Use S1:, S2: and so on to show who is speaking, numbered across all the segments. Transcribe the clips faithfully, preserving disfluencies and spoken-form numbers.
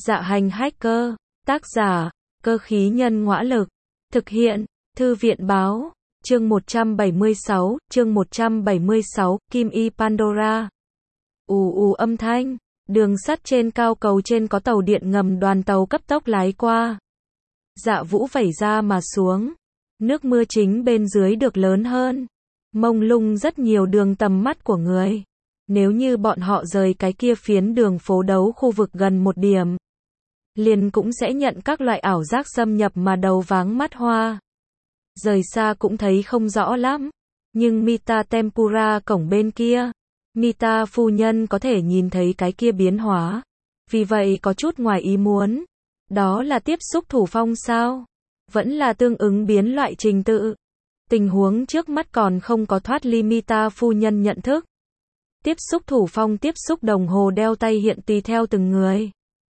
S1: Dạ hành hacker, tác giả, cơ khí nhân ngõa lực, thực hiện, thư viện báo, chương một trăm bảy mươi sáu, chương một trăm bảy mươi sáu, Kim Y Pandora. Ù ù âm thanh, đường sắt trên cao cầu trên có tàu điện ngầm đoàn tàu cấp tốc lái qua. Dạ vũ vẩy ra mà xuống, nước mưa chính bên dưới được lớn hơn, mông lung rất nhiều đường tầm mắt của người. Nếu như bọn họ rời cái kia phiến đường phố đấu khu vực gần một điểm, liền cũng sẽ nhận các loại ảo giác xâm nhập mà đầu váng mắt hoa. Rời xa cũng thấy không rõ lắm, nhưng Mita Tempura cổng bên kia, Mita phu nhân có thể nhìn thấy cái kia biến hóa, vì vậy có chút ngoài ý muốn. Đó là tiếp xúc thủ phong sao? Vẫn là tương ứng biến loại trình tự? Tình huống trước mắt còn không có thoát ly Mita phu nhân nhận thức. Tiếp xúc thủ phong tiếp xúc đồng hồ đeo tay hiện tùy theo từng người.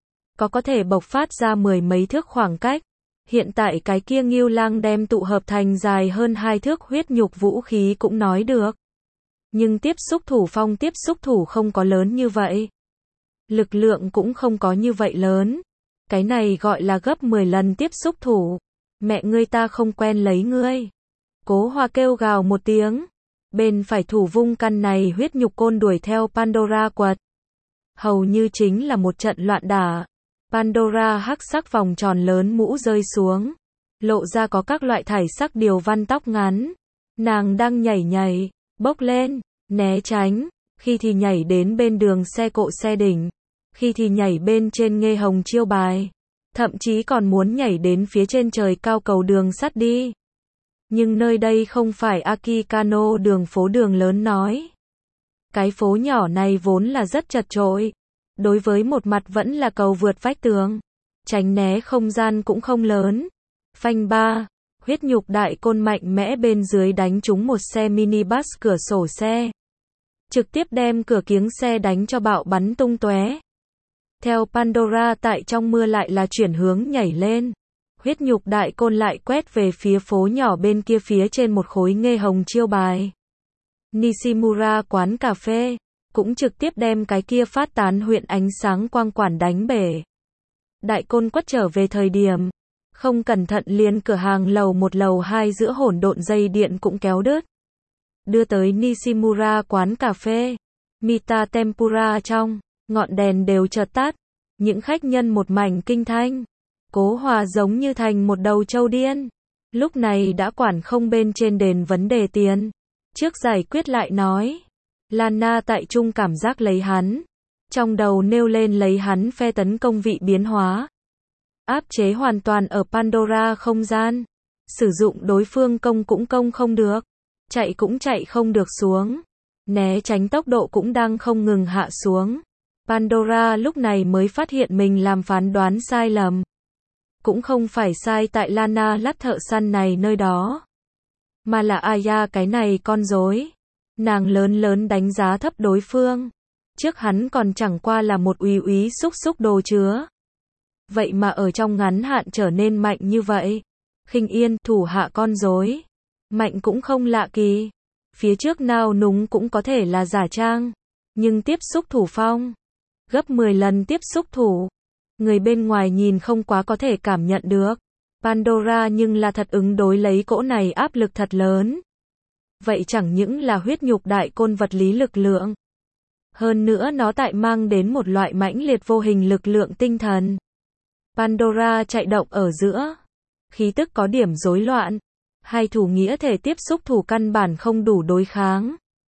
S1: Có có thể bộc phát ra mười mấy thước khoảng cách. Hiện tại cái kia Ngưu Lang đem tụ hợp thành dài hơn hai thước huyết nhục vũ khí cũng nói được. Nhưng tiếp xúc thủ phong tiếp xúc thủ không có lớn như vậy. Lực lượng cũng không có như vậy lớn. Cái này gọi là gấp mười lần tiếp xúc thủ. Mẹ ngươi ta không quen lấy ngươi. Cố Hoa kêu gào một tiếng. Bên phải thủ vung căn này huyết nhục côn đuổi theo Pandora quật. Hầu như chính là một trận loạn đả. Pandora hắc sắc vòng tròn lớn mũ rơi xuống. Lộ ra có các loại thải sắc điều văn tóc ngắn. Nàng đang nhảy nhảy, bốc lên, né tránh. Khi thì nhảy đến bên đường xe cộ xe đỉnh. Khi thì nhảy bên trên nghê hồng chiêu bài. Thậm chí còn muốn nhảy đến phía trên trời cao cầu đường sắt đi. Nhưng nơi đây không phải Akikano đường phố đường lớn nói. Cái phố nhỏ này vốn là rất chật chội. Đối với một mặt vẫn là cầu vượt vách tường. Tránh né không gian cũng không lớn. Phanh ba, huyết nhục đại côn mạnh mẽ bên dưới đánh trúng một xe minibus cửa sổ xe. Trực tiếp đem cửa kiếng xe đánh cho bạo bắn tung tóe. Theo Pandora tại trong mưa lại là chuyển hướng nhảy lên. Huyết nhục đại côn lại quét về phía phố nhỏ bên kia phía trên một khối nghê hồng chiêu bài. Nishimura quán cà phê, cũng trực tiếp đem cái kia phát tán huyện ánh sáng quang quản đánh bể. Đại côn quất trở về thời điểm, không cẩn thận liền cửa hàng lầu một lầu hai giữa hỗn độn dây điện cũng kéo đứt. Đưa tới Nishimura quán cà phê, Mita Tempura trong, ngọn đèn đều chợt tắt, những khách nhân một mảnh kinh thanh. Cố Hòa giống như thành một đầu trâu điên. Lúc này đã quản không bên trên đền vấn đề tiền. Trước giải quyết lại nói. Lana tại trung cảm giác lấy hắn. Trong đầu nêu lên lấy hắn phe tấn công vị biến hóa. Áp chế hoàn toàn ở Pandora không gian. Sử dụng đối phương công cũng công không được. Chạy cũng chạy không được xuống. Né tránh tốc độ cũng đang không ngừng hạ xuống. Pandora lúc này mới phát hiện mình làm phán đoán sai lầm. Cũng không phải sai tại Lana lát thợ săn này nơi đó. Mà là Aya cái này con rối. Nàng lớn lớn đánh giá thấp đối phương. Trước hắn còn chẳng qua là một úy úy xúc xúc đồ chứa. Vậy mà ở trong ngắn hạn trở nên mạnh như vậy. Khinh Yên, thủ hạ con rối. Mạnh cũng không lạ kỳ. Phía trước nao núng cũng có thể là giả trang. Nhưng tiếp xúc thủ phong. Gấp mười lần tiếp xúc thủ. Người bên ngoài nhìn không quá có thể cảm nhận được. Pandora nhưng là thật ứng đối lấy cỗ này áp lực thật lớn. Vậy chẳng những là huyết nhục đại côn vật lý lực lượng. Hơn nữa nó tại mang đến một loại mãnh liệt vô hình lực lượng tinh thần. Pandora chạy động ở giữa. Khí tức có điểm rối loạn. Hai thủ nghĩa thể tiếp xúc thủ căn bản không đủ đối kháng.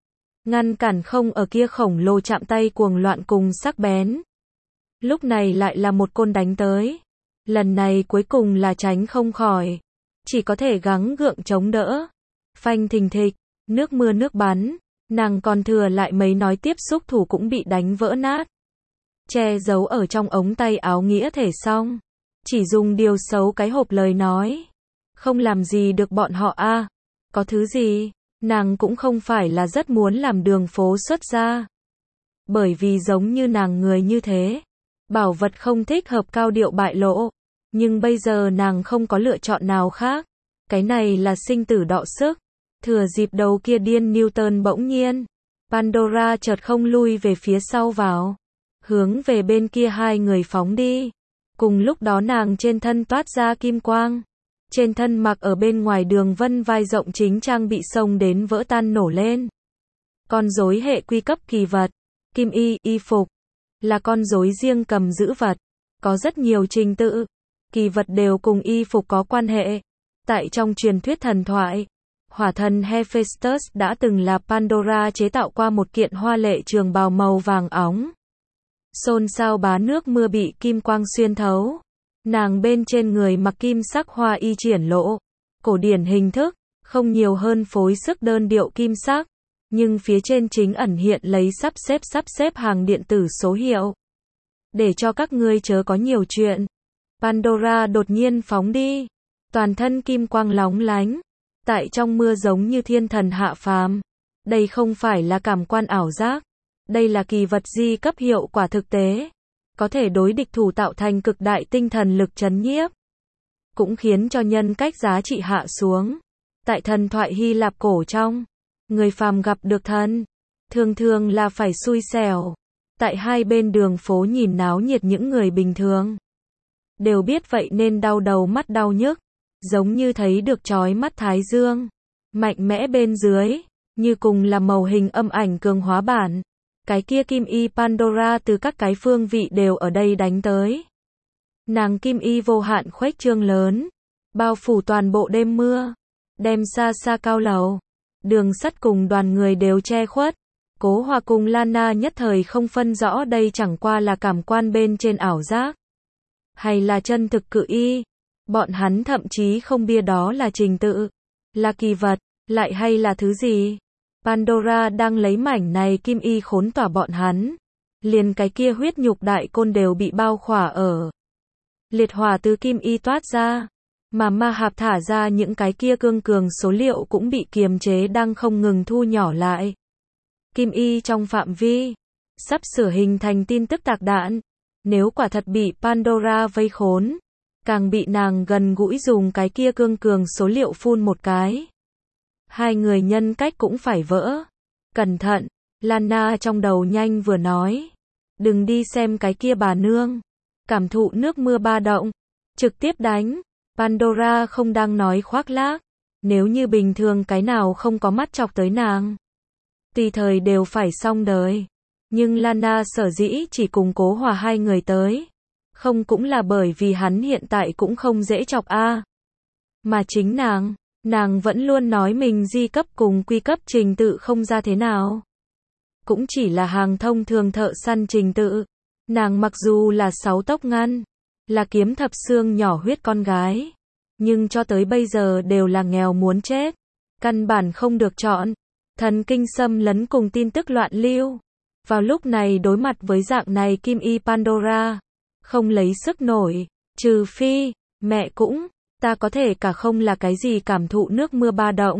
S1: Ngăn cản không ở kia khổng lồ chạm tay cuồng loạn cùng sắc bén. Lúc này lại là một côn đánh tới. Lần này cuối cùng là tránh không khỏi. Chỉ có thể gắng gượng chống đỡ. Phanh thình thịch, nước mưa nước bắn. Nàng còn thừa lại mấy nói tiếp xúc thủ cũng bị đánh vỡ nát. Che giấu ở trong ống tay áo nghĩa thể xong. Chỉ dùng điều xấu cái hộp lời nói. Không làm gì được bọn họ a. À, có thứ gì, nàng cũng không phải là rất muốn làm đường phố xuất ra. Bởi vì giống như nàng người như thế. Bảo vật không thích hợp cao điệu bại lộ. Nhưng bây giờ nàng không có lựa chọn nào khác. Cái này là sinh tử đọ sức. Thừa dịp đầu kia điên Newton bỗng nhiên. Pandora chợt không lui về phía sau vào. Hướng về bên kia hai người phóng đi. Cùng lúc đó nàng trên thân toát ra kim quang. Trên thân mặc ở bên ngoài đường vân vai rộng chính trang bị xông đến vỡ tan nổ lên. Con rối hệ quy cấp kỳ vật. Kim y, y phục. Là con rối riêng cầm giữ vật. Có rất nhiều trình tự. Kỳ vật đều cùng y phục có quan hệ. Tại trong truyền thuyết thần thoại, hỏa thần Hephaestus đã từng là Pandora chế tạo qua một kiện hoa lệ trường bào màu vàng óng. Xôn xao bá nước mưa bị kim quang xuyên thấu. Nàng bên trên người mặc kim sắc hoa y triển lộ. Cổ điển hình thức, không nhiều hơn phối sức đơn điệu kim sắc. Nhưng phía trên chính ẩn hiện lấy sắp xếp sắp xếp hàng điện tử số hiệu. Để cho các ngươi chớ có nhiều chuyện. Pandora đột nhiên phóng đi. Toàn thân kim quang lóng lánh. Tại trong mưa giống như thiên thần hạ phàm. Đây không phải là cảm quan ảo giác. Đây là kỳ vật di cấp hiệu quả thực tế. Có thể đối địch thủ tạo thành cực đại tinh thần lực chấn nhiếp. Cũng khiến cho nhân cách giá trị hạ xuống. Tại thần thoại Hy Lạp cổ trong, người phàm gặp được thần, thường thường là phải xui xẻo. Tại hai bên đường phố nhìn náo nhiệt những người bình thường. Đều biết vậy nên đau đầu mắt đau nhức. Giống như thấy được chói mắt thái dương. Mạnh mẽ bên dưới. Như cùng là màu hình âm ảnh cường hóa bản. Cái kia kim y Pandora từ các cái phương vị đều ở đây đánh tới. Nàng kim y vô hạn khuếch trương lớn. Bao phủ toàn bộ đêm mưa. Đem xa xa cao lầu. Đường sắt cùng đoàn người đều che khuất. Cố Hòa cùng Lana nhất thời không phân rõ đây chẳng qua là cảm quan bên trên ảo giác. Hay là chân thực cự y. Bọn hắn thậm chí không biết đó là trình tự. Là kỳ vật. Lại hay là thứ gì. Pandora đang lấy mảnh này kim y khốn tỏa bọn hắn. Liền cái kia huyết nhục đại côn đều bị bao khỏa ở. Liệt hỏa từ kim y toát ra. Mà ma hạp thả ra những cái kia cương cường số liệu cũng bị kiềm chế đang không ngừng thu nhỏ lại. Kim y trong phạm vi. Sắp sửa hình thành tin tức tạc đạn. Nếu quả thật bị Pandora vây khốn. Càng bị nàng gần gũi dùng cái kia cương cường số liệu phun một cái. Hai người nhân cách cũng phải vỡ. Cẩn thận, Lana trong đầu nhanh vừa nói. Đừng đi xem cái kia bà nương. Cảm thụ nước mưa ba động. Trực tiếp đánh. Pandora không đang nói khoác lác. Nếu như bình thường cái nào không có mắt chọc tới nàng. Tùy thời đều phải xong đời. Nhưng Lana sở dĩ chỉ cùng Cố Hòa hai người tới. Không cũng là bởi vì hắn hiện tại cũng không dễ chọc a. Mà chính nàng. Nàng vẫn luôn nói mình di cấp cùng quy cấp trình tự không ra thế nào. Cũng chỉ là hàng thông thường thợ săn trình tự. Nàng mặc dù là sáu tốc ngăn, là kiếm thập xương nhỏ huyết con gái. Nhưng cho tới bây giờ đều là nghèo muốn chết. Căn bản không được chọn. Thần kinh xâm lấn cùng tin tức loạn lưu. Vào lúc này đối mặt với dạng này kim y Pandora. Không lấy sức nổi. Trừ phi, mẹ cũng. Ta có thể cả không là cái gì cảm thụ nước mưa ba động.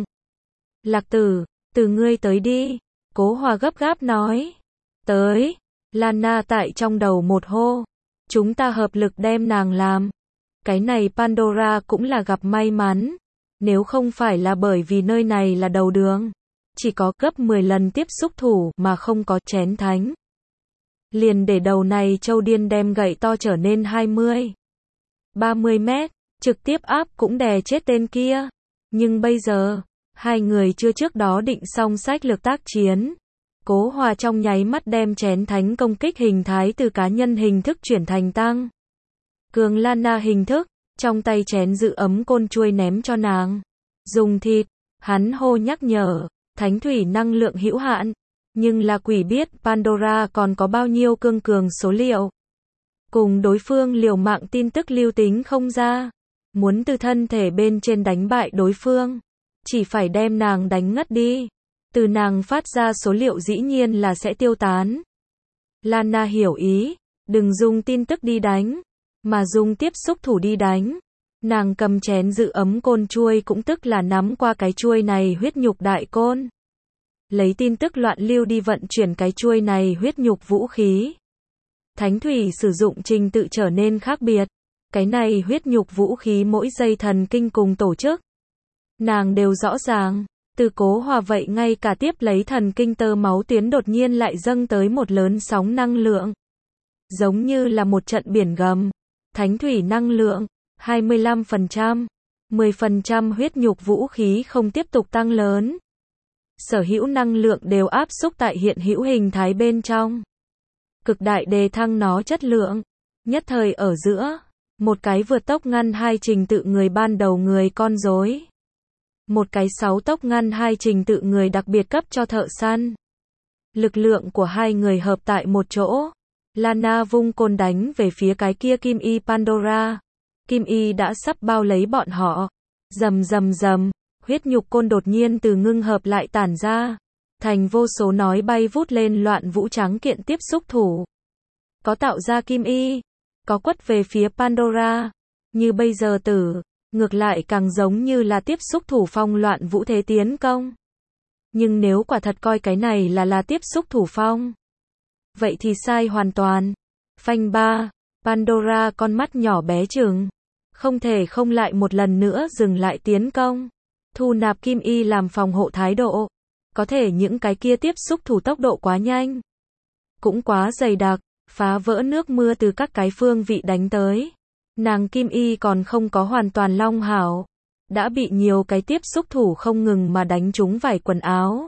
S1: Lạc Tử, từ ngươi tới đi. Cố Hòa gấp gáp nói. Tới. Lana tại trong đầu một hô. Chúng ta hợp lực đem nàng làm. Cái này Pandora cũng là gặp may mắn. Nếu không phải là bởi vì nơi này là đầu đường. Chỉ có gấp mười lần tiếp xúc thủ mà không có chén thánh. Liền để đầu này châu điên đem gậy to trở nên hai mươi. ba mươi mét. Trực tiếp áp cũng đè chết tên kia. Nhưng bây giờ, hai người chưa trước đó định xong sách lược tác chiến. Cố Hòa trong nháy mắt đem chén thánh công kích hình thái từ cá nhân hình thức chuyển thành tăng cường Lana hình thức, trong tay chén giữ ấm côn chuôi ném cho nàng. Dùng thịt, hắn hô nhắc nhở, thánh thủy năng lượng hữu hạn. Nhưng là quỷ biết Pandora còn có bao nhiêu cương cường số liệu. Cùng đối phương liều mạng tin tức lưu tính không ra. Muốn từ thân thể bên trên đánh bại đối phương. Chỉ phải đem nàng đánh ngất đi. Từ nàng phát ra số liệu dĩ nhiên là sẽ tiêu tán. Lana hiểu ý. Đừng dùng tin tức đi đánh. Mà dùng tiếp xúc thủ đi đánh. Nàng cầm chén giữ ấm côn chuôi cũng tức là nắm qua cái chuôi này huyết nhục đại côn. Lấy tin tức loạn lưu đi vận chuyển cái chuôi này huyết nhục vũ khí. Thánh thủy sử dụng trình tự trở nên khác biệt. Cái này huyết nhục vũ khí mỗi dây thần kinh cùng tổ chức. Nàng đều rõ ràng. Từ Cố Hòa vậy ngay cả tiếp lấy thần kinh tơ máu tuyến đột nhiên lại dâng tới một lớn sóng năng lượng. Giống như là một trận biển gầm. thánh thủy năng lượng, hai mươi lăm phần trăm, mười phần trăm huyết nhục vũ khí không tiếp tục tăng lớn. Sở hữu năng lượng đều áp xúc tại hiện hữu hình thái bên trong. Cực đại đề thăng nó chất lượng. Nhất thời ở giữa, một cái vượt tốc ngăn hai trình tự người ban đầu người con rối. Một cái sáu tốc ngăn hai trình tự người đặc biệt cấp cho thợ săn. Lực lượng của hai người hợp tại một chỗ. Lana vung côn đánh về phía cái kia Kim Y Pandora. Kim Y đã sắp bao lấy bọn họ. Rầm rầm rầm, huyết nhục côn đột nhiên từ ngưng hợp lại tản ra. Thành vô số nói bay vút lên loạn vũ trắng kiện tiếp xúc thủ. Có tạo ra Kim Y, có quất về phía Pandora. Như bây giờ tử, ngược lại càng giống như là tiếp xúc thủ phong loạn vũ thế tiến công. Nhưng nếu quả thật coi cái này là là tiếp xúc thủ phong, vậy thì sai hoàn toàn. Phanh ba, Pandora con mắt nhỏ bé chừng, không thể không lại một lần nữa dừng lại tiến công. Thu nạp Kim Y làm phòng hộ thái độ. Có thể những cái kia tiếp xúc thủ tốc độ quá nhanh, cũng quá dày đặc, phá vỡ nước mưa từ các cái phương vị đánh tới. Nàng Kim Y còn không có hoàn toàn long hảo, đã bị nhiều cái tiếp xúc thủ không ngừng mà đánh trúng vải quần áo.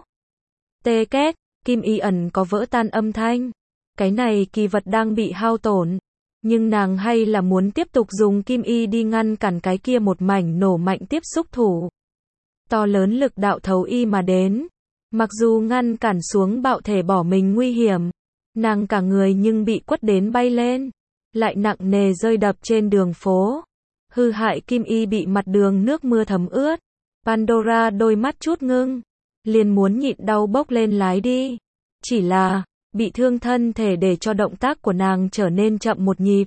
S1: Tê két, Kim Y ẩn có vỡ tan âm thanh. Cái này kỳ vật đang bị hao tổn, nhưng nàng hay là muốn tiếp tục dùng Kim Y đi ngăn cản cái kia một mảnh nổ mạnh tiếp xúc thủ. To lớn lực đạo thấu y mà đến. Mặc dù ngăn cản xuống bạo thể bỏ mình nguy hiểm, nàng cả người nhưng bị quất đến bay lên, lại nặng nề rơi đập trên đường phố. Hư hại Kim Y bị mặt đường nước mưa thấm ướt. Pandora đôi mắt chút ngưng, liền muốn nhịn đau bốc lên lái đi. Chỉ là, bị thương thân thể để cho động tác của nàng trở nên chậm một nhịp.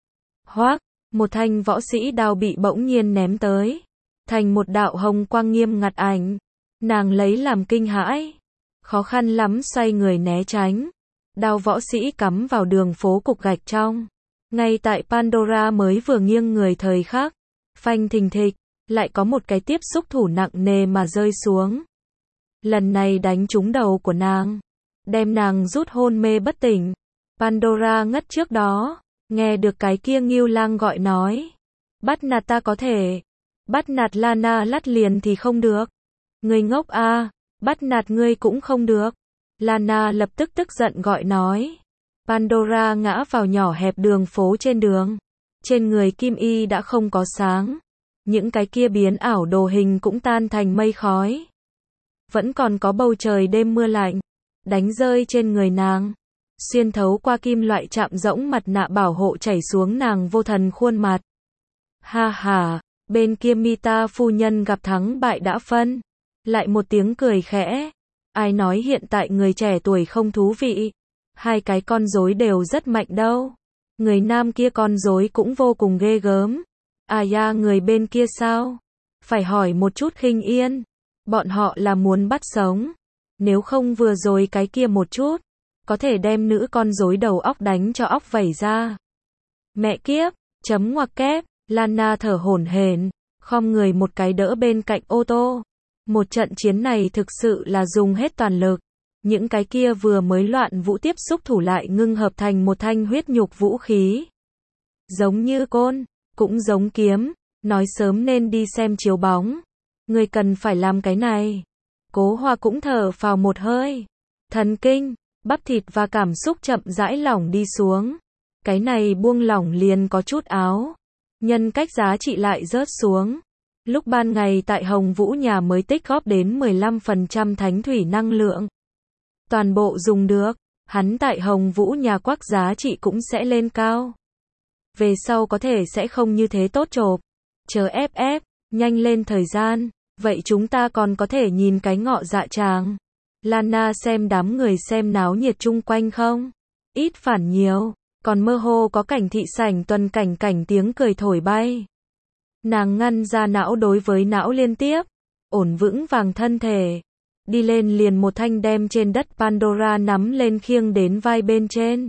S1: Hoác, một thanh võ sĩ đao bị bỗng nhiên ném tới. Thành một đạo hồng quang nghiêm ngặt ảnh. Nàng lấy làm kinh hãi. Khó khăn lắm xoay người né tránh. Đao võ sĩ cắm vào đường phố cục gạch trong. Ngay tại Pandora mới vừa nghiêng người thời khắc. Phanh thình thịch, lại có một cái tiếp xúc thủ nặng nề mà rơi xuống. Lần này đánh trúng đầu của nàng, đem nàng rút hôn mê bất tỉnh. Pandora ngất trước đó, nghe được cái kia Ngưu Lang gọi nói. Bắt nạt ta có thể, bắt nạt Lana lắt liền thì không được. Ngươi ngốc a, à, bắt nạt ngươi cũng không được. Lana lập tức tức giận gọi nói. Pandora ngã vào nhỏ hẹp đường phố trên đường. Trên người Kim Y đã không có sáng. Những cái kia biến ảo đồ hình cũng tan thành mây khói. Vẫn còn có bầu trời đêm mưa lạnh, đánh rơi trên người nàng. Xuyên thấu qua kim loại chạm rỗng mặt nạ bảo hộ chảy xuống nàng vô thần khuôn mặt. Ha ha, bên kia Mita phu nhân gặp thắng bại đã phân. Lại một tiếng cười khẽ. Ai nói hiện tại người trẻ tuổi không thú vị. Hai cái con rối đều rất mạnh đâu. Người nam kia con rối cũng vô cùng ghê gớm. À ya, người bên kia sao? Phải hỏi một chút Khinh Yên. Bọn họ là muốn bắt sống. Nếu không vừa rồi cái kia một chút, có thể đem nữ con rối đầu óc đánh cho óc vẩy ra. Mẹ kiếp, chấm ngoặc kép. Lana thở hổn hển, khom người một cái đỡ bên cạnh ô tô. Một trận chiến này thực sự là dùng hết toàn lực. Những cái kia vừa mới loạn vũ tiếp xúc thủ lại ngưng hợp thành một thanh huyết nhục vũ khí. Giống như côn, cũng giống kiếm, nói sớm nên đi xem chiếu bóng. Người cần phải làm cái này. Cố Hoa cũng thở phào một hơi. Thần kinh, bắp thịt và cảm xúc chậm rãi lỏng đi xuống. Cái này buông lỏng liền có chút áo. Nhân cách giá trị lại rớt xuống. Lúc ban ngày tại Hồng Vũ nhà mới tích góp đến mười lăm phần trăm thánh thủy năng lượng. Toàn bộ dùng được, hắn tại Hồng Vũ nhà quắc giá trị cũng sẽ lên cao. Về sau có thể sẽ không như thế tốt chộp. Chờ ép ép, nhanh lên thời gian, vậy chúng ta còn có thể nhìn cái ngọ dạ tràng. Lana xem đám người xem náo nhiệt chung quanh không? Ít phản nhiều, còn mơ hồ có cảnh thị sảnh tuần cảnh cảnh tiếng cười thổi bay. Nàng ngăn ra não đối với não liên tiếp, ổn vững vàng thân thể. Đi lên liền một thanh đem trên đất Pandora nắm lên khiêng đến vai bên trên.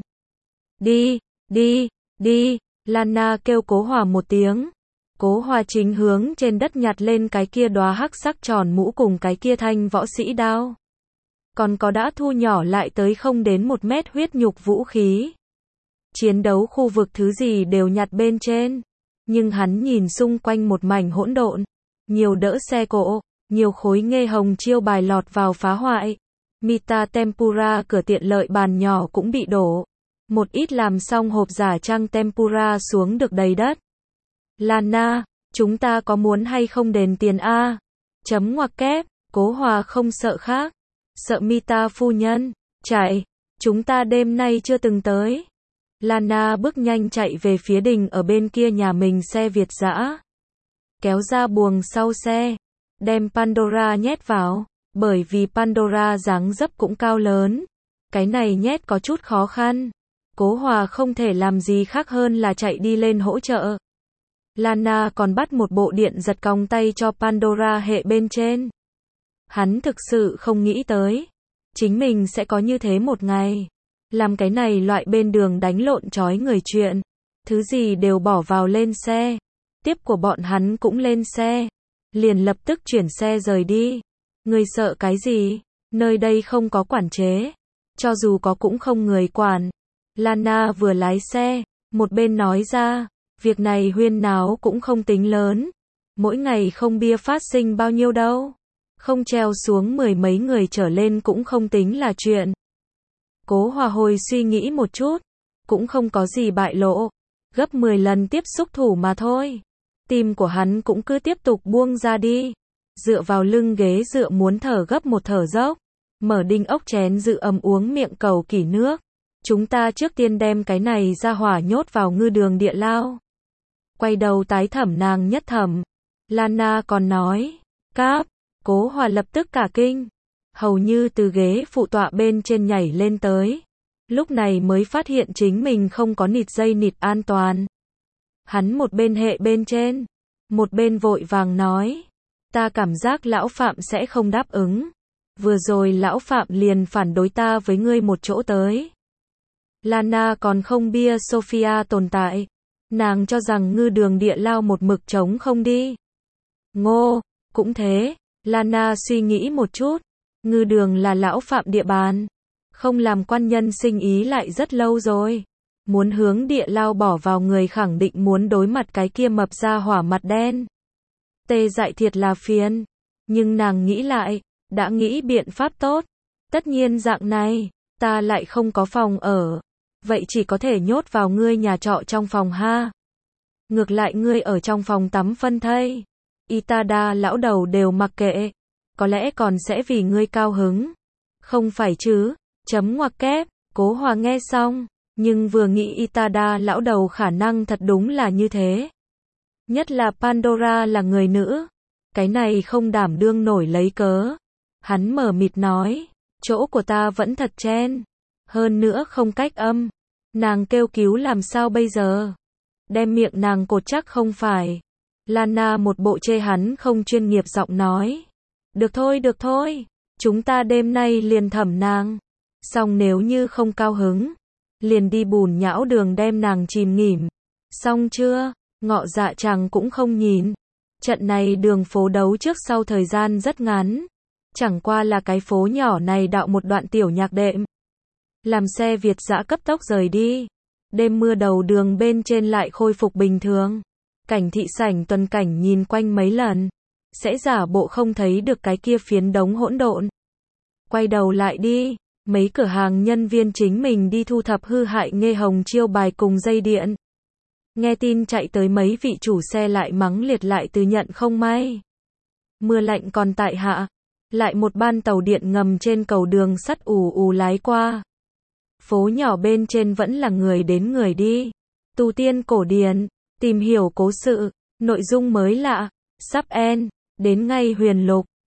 S1: Đi, đi, đi, Lana kêu Cố Hòa một tiếng. Cố Hòa chính hướng trên đất nhặt lên cái kia đóa hắc sắc tròn mũ cùng cái kia thanh võ sĩ đao. Còn có đã thu nhỏ lại tới không đến một mét huyết nhục vũ khí. chiến đấu khu vực thứ gì đều nhặt bên trên. Nhưng hắn nhìn xung quanh một mảnh hỗn độn, nhiều đỡ xe cộ, nhiều khối nghe hồng chiêu bài lọt vào phá hoại. Mita tempura cửa tiện lợi bàn nhỏ cũng bị đổ. Một ít làm xong hộp giả trang tempura xuống được đầy đất. Lana, chúng ta có muốn hay không đền tiền a? Chấm ngoặc kép, Cố Hòa không sợ khác. Sợ Mita phu nhân. Chạy, chúng ta đêm nay chưa từng tới. Lana bước nhanh chạy về phía đình ở bên kia nhà mình xe Việt dã. Kéo ra buồng sau xe, đem Pandora nhét vào, bởi vì Pandora dáng dấp cũng cao lớn. Cái này nhét có chút khó khăn. Cố Hòa không thể làm gì khác hơn là chạy đi lên hỗ trợ. Lana còn bắt một bộ điện giật còng tay cho Pandora hệ bên trên. Hắn thực sự không nghĩ tới, chính mình sẽ có như thế một ngày. Làm cái này loại bên đường đánh lộn chói người chuyện. Thứ gì đều bỏ vào lên xe. Tiếp của bọn hắn cũng lên xe. Liền lập tức chuyển xe rời đi. Người sợ cái gì? Nơi đây không có quản chế. Cho dù có cũng không người quản. Lana vừa lái xe, một bên nói ra, việc này huyên náo cũng không tính lớn. Mỗi ngày không bia phát sinh bao nhiêu đâu. Không treo xuống mười mấy người trở lên cũng không tính là chuyện. Cố Hòa hồi suy nghĩ một chút, cũng không có gì bại lộ, gấp mười lần tiếp xúc thủ mà thôi. Tim của hắn cũng cứ tiếp tục buông ra đi, dựa vào lưng ghế dựa muốn thở gấp một thở dốc, mở đinh ốc chén dự ấm uống miệng cầu kỷ nước. Chúng ta trước tiên đem cái này ra hỏa nhốt vào ngư đường địa lao. Quay đầu tái thẩm nàng nhất thẩm. Lana còn nói, cáp, Cố Hòa lập tức cả kinh. Hầu như từ ghế phụ tọa bên trên nhảy lên tới. Lúc này mới phát hiện chính mình không có nịt dây nịt an toàn. Hắn một bên hệ bên trên, một bên vội vàng nói, ta cảm giác lão Phạm sẽ không đáp ứng. Vừa rồi lão Phạm liền phản đối ta với ngươi một chỗ tới. Lana còn không bia Sophia tồn tại. Nàng cho rằng ngư đường địa lao một mực trống không đi. Ngô, cũng thế. Lana suy nghĩ một chút. Ngư đường là lão Phạm địa bàn. Không làm quan nhân sinh ý lại rất lâu rồi. Muốn hướng địa lao bỏ vào người khẳng định muốn đối mặt cái kia mập ra hỏa mặt đen. Tê dại thiệt là phiền. Nhưng nàng nghĩ lại, đã nghĩ biện pháp tốt. Tất nhiên dạng này, ta lại không có phòng ở. Vậy chỉ có thể nhốt vào ngươi nhà trọ trong phòng ha. Ngược lại ngươi ở trong phòng tắm phân thây. Itada lão đầu đều mặc kệ. Có lẽ còn sẽ vì ngươi cao hứng. Không phải chứ, chấm ngoặc kép, Cố Hòa nghe xong. Nhưng vừa nghĩ Itada lão đầu khả năng thật đúng là như thế. Nhất là Pandora là người nữ. Cái này không đảm đương nổi lấy cớ. Hắn mở mịt nói, chỗ của ta vẫn thật chen. Hơn nữa không cách âm. Nàng kêu cứu làm sao bây giờ? Đem miệng nàng cột chắc không phải. Lana một bộ chê hắn không chuyên nghiệp giọng nói. Được thôi được thôi. Chúng ta đêm nay liền thẩm nàng. Xong nếu như không cao hứng. Liền đi bùn nhão đường đem nàng chìm nghỉm. Xong chưa? Ngọ dạ chàng cũng không nhìn. Trận này đường phố đấu trước sau thời gian rất ngắn. Chẳng qua là cái phố nhỏ này đạo một đoạn tiểu nhạc đệm. Làm xe Việt dã cấp tốc rời đi. Đêm mưa đầu đường bên trên lại khôi phục bình thường. Cảnh thị sảnh tuần cảnh nhìn quanh mấy lần. Sẽ giả bộ không thấy được cái kia phiến đống hỗn độn. Quay đầu lại đi. Mấy cửa hàng nhân viên chính mình đi thu thập hư hại nghe hồng chiêu bài cùng dây điện. Nghe tin chạy tới mấy vị chủ xe lại mắng liệt lại từ nhận không may. Mưa lạnh còn tại hạ. Lại một ban tàu điện ngầm trên cầu đường sắt ù ù lái qua. Phố nhỏ bên trên vẫn là người đến người đi. Tu tiên cổ điển, tìm hiểu cố sự, nội dung mới lạ, sắp end, đến ngay huyền lục.